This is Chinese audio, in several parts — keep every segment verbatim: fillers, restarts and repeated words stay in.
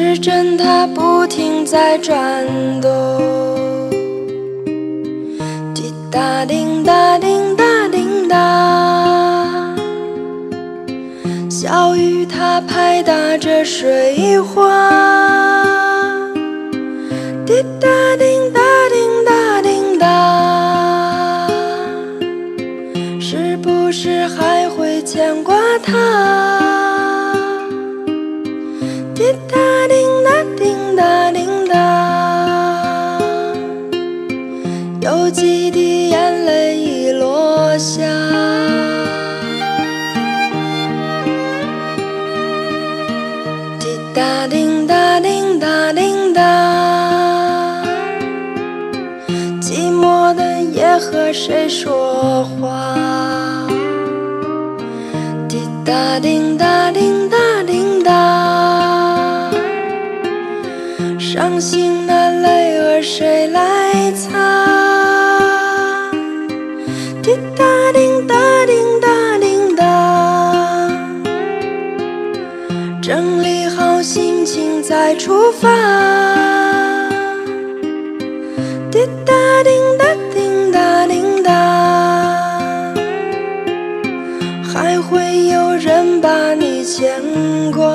时针它不停在转动，滴答叮答叮答叮答，小雨它拍打着水花，滴答叮答叮答叮答，是不是还会牵挂它？滴答叮答叮答叮答，有几滴眼泪已落下。滴答叮答叮答叮答，寂寞的夜和谁说话？滴答叮答叮答叮答，伤心的泪儿谁来擦？滴答叮答叮答叮答，整理好心情再出发。滴答叮答叮答叮答，还会有人把你牵挂。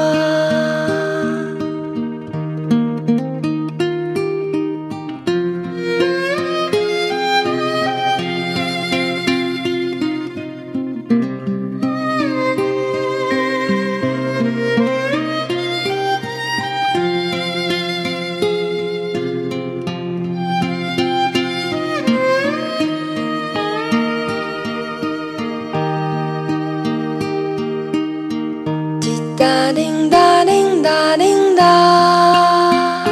滴答叮答叮答叮答，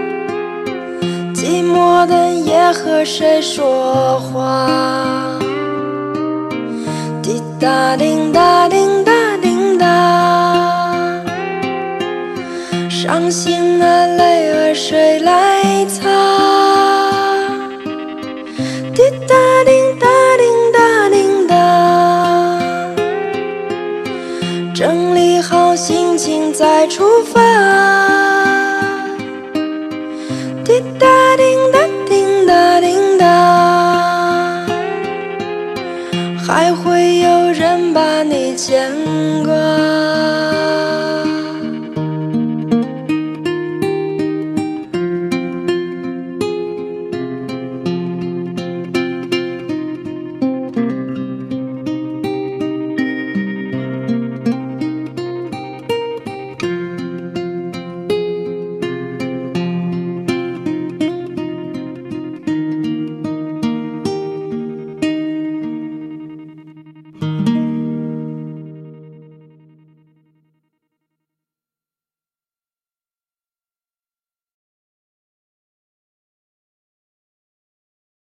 寂寞的夜和谁说话？滴答叮答叮答叮答，伤心的泪儿谁来擦？滴答叮答叮答叮答，整理好心情再出发。滴答叮答叮答叮答，还会有人把你牵挂。